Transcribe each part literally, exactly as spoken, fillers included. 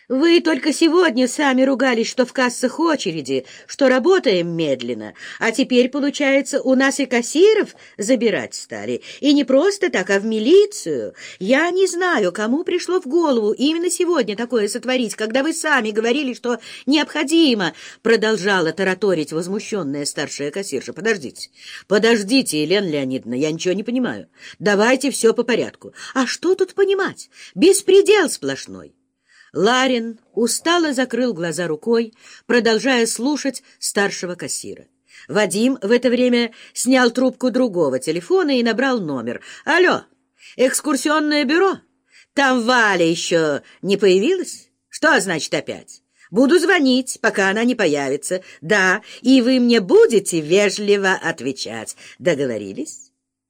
Вы только сегодня сами ругались, что в кассах очереди, что работаем медленно, а теперь, получается, у нас и кассиров забирать стали. И не просто так, а в милицию. Я не знаю, кому пришло в голову именно сегодня такое сотворить, когда вы сами говорили, что необходимо, продолжала тараторить возмущенная старшая кассирша. Подождите, подождите, Елена Леонидовна, я ничего не понимаю. Давайте все по порядку. А что тут понимать? Беспредел сплошной. Ларин устало закрыл глаза рукой, продолжая слушать старшего кассира. Вадим в это время снял трубку другого телефона и набрал номер. «Алло, экскурсионное бюро? Там Валя еще не появилась? Что значит опять? Буду звонить, пока она не появится. Да, и вы мне будете вежливо отвечать. Договорились?»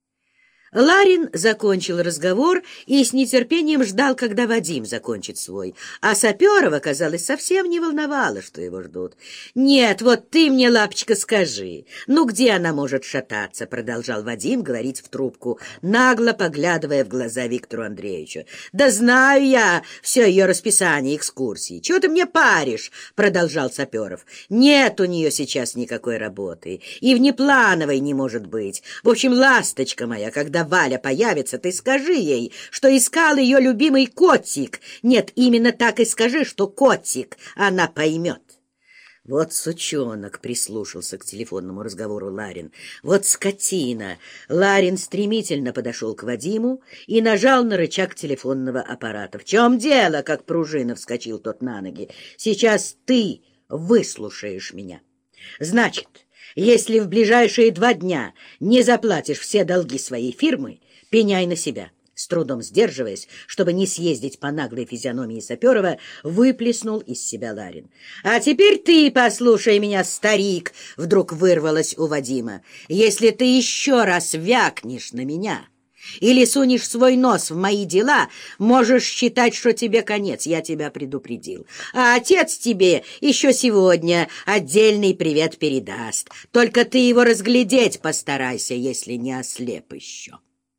Ларин закончил разговор и с нетерпением ждал, когда Вадим закончит свой. А Саперова, казалось, совсем не волновало, что его ждут. «Нет, вот ты мне, лапочка, скажи, ну где она может шататься?» — продолжал Вадим говорить в трубку, нагло поглядывая в глаза Виктору Андреевичу. «Да знаю я все ее расписание экскурсий. Чего ты мне паришь?» — продолжал Саперов. «Нет у нее сейчас никакой работы, и внеплановой не может быть. В общем, ласточка моя, когда Валя появится, ты скажи ей, что искал ее любимый котик. Нет, именно так и скажи, что котик, она поймет». Вот сучонок, прислушался к телефонному разговору Ларин. Вот скотина. Ларин стремительно подошел к Вадиму и нажал на рычаг телефонного аппарата. «В чем дело?» — как пружина вскочил тот на ноги. «Сейчас ты выслушаешь меня. Значит, если в ближайшие два дня не заплатишь все долги своей фирмы, пеняй на себя». С трудом сдерживаясь, чтобы не съездить по наглой физиономии Саперова, выплеснул из себя Ларин. «А теперь ты послушай меня, старик!» — вдруг вырвалось у Вадима. «Если ты еще раз вякнешь на меня или сунешь свой нос в мои дела, можешь считать, что тебе конец, я тебя предупредил. А отец тебе еще сегодня отдельный привет передаст. Только ты его разглядеть постарайся, если не ослеп еще».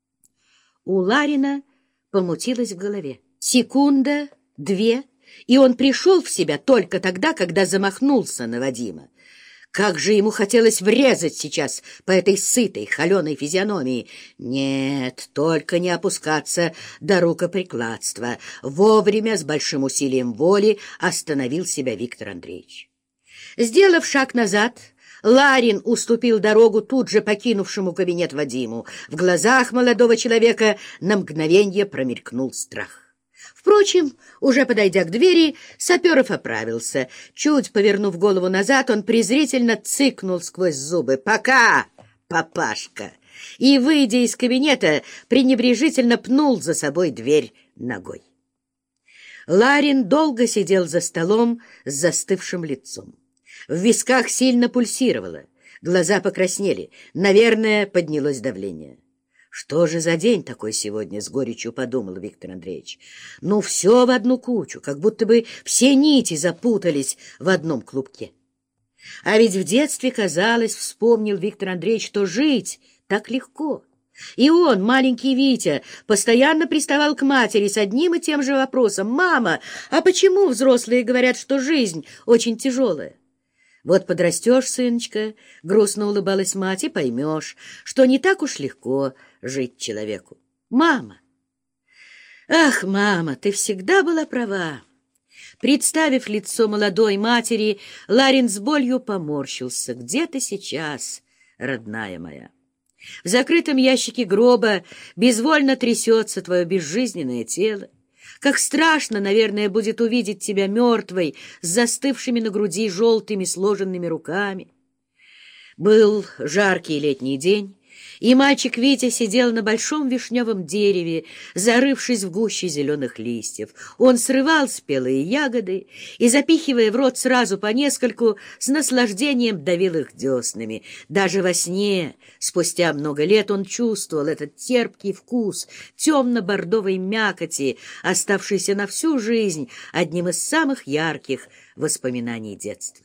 У Ларина помутилось в голове. Секунда, две, и он пришел в себя только тогда, когда замахнулся на Вадима. Как же ему хотелось врезать сейчас по этой сытой, холеной физиономии. Нет, только не опускаться до рукоприкладства. Вовремя, с большим усилием воли, остановил себя Виктор Андреевич. Сделав шаг назад, Ларин уступил дорогу тут же покинувшему кабинет Вадиму. В глазах молодого человека на мгновенье промелькнул страх. Впрочем, уже подойдя к двери, Саперов оправился. Чуть повернув голову назад, он презрительно цыкнул сквозь зубы: «Пока, папашка!» и, выйдя из кабинета, пренебрежительно пнул за собой дверь ногой. Ларин долго сидел за столом с застывшим лицом. В висках сильно пульсировало, глаза покраснели, наверное, поднялось давление. «Что же за день такой сегодня?» — с горечью подумал Виктор Андреевич. «Ну, все в одну кучу, как будто бы все нити запутались в одном клубке». А ведь в детстве казалось, вспомнил Виктор Андреевич, что жить так легко. И он, маленький Витя, постоянно приставал к матери с одним и тем же вопросом: «Мама, а почему взрослые говорят, что жизнь очень тяжелая?» «Вот подрастешь, сыночка, — грустно улыбалась мать, — и поймешь, что не так уж легко жить человеку. Мама! Ах, мама, ты всегда была права!» Представив лицо молодой матери, Ларин с болью поморщился. «Где ты сейчас, родная моя? В закрытом ящике гроба безвольно трясется твое безжизненное тело. Как страшно, наверное, будет увидеть тебя мертвой, с застывшими на груди желтыми сложенными руками». Был жаркий летний день, и мальчик Витя сидел на большом вишневом дереве, зарывшись в гуще зеленых листьев. Он срывал спелые ягоды и, запихивая в рот сразу по нескольку, с наслаждением давил их деснами. Даже во сне, спустя много лет, он чувствовал этот терпкий вкус темно-бордовой мякоти, оставшийся на всю жизнь одним из самых ярких воспоминаний детства.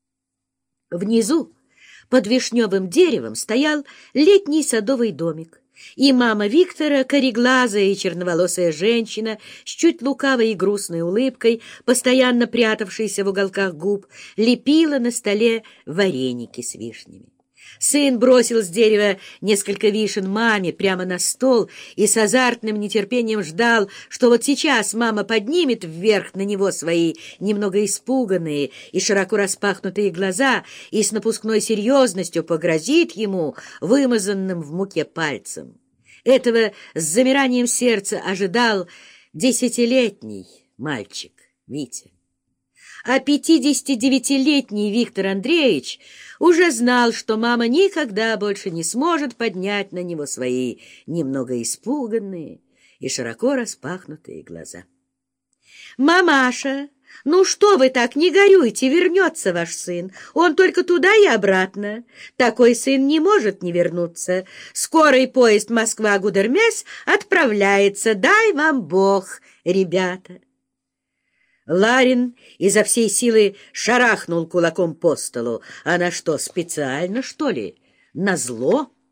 Внизу, под вишневым деревом, стоял летний садовый домик, И мама Виктора, кореглазая и черноволосая женщина, с чуть лукавой и грустной улыбкой, постоянно прятавшаяся в уголках губ, лепила на столе вареники с вишнями. Сын бросил с дерева несколько вишен маме прямо на стол и с азартным нетерпением ждал, что вот сейчас мама поднимет вверх на него свои немного испуганные и широко распахнутые глаза и с напускной серьезностью погрозит ему вымазанным в муке пальцем. Этого с замиранием сердца ожидал десятилетний мальчик Витя. А пятидесятидевятилетний Виктор Андреевич уже знал, что мама никогда больше не сможет поднять на него свои немного испуганные и широко распахнутые глаза. «Мамаша, ну что вы так, не горюйте, вернется ваш сын. Он только туда и обратно. Такой сын не может не вернуться. Скорый поезд Москва-Гудермес отправляется. Дай вам Бог, ребята!» Ларин изо всей силы шарахнул кулаком по столу. Она что, специально, что ли? Назло?